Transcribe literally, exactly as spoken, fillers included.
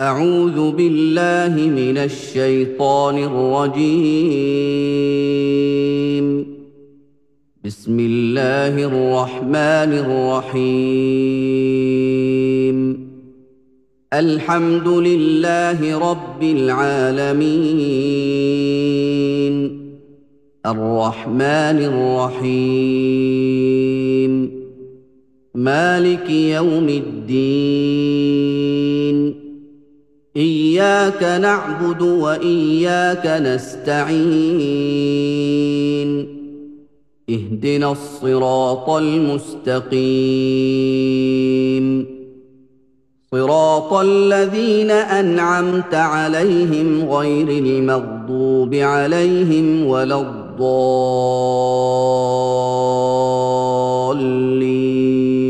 أعوذ بالله من الشيطان الرجيم. بسم الله الرحمن الرحيم. الحمد لله رب العالمين، الرحمن الرحيم، مالك يوم الدين. إياك نعبد وإياك نستعين. اهدنا الصراط المستقيم، صراط الذين أنعمت عليهم غير المغضوب عليهم ولا الضالين.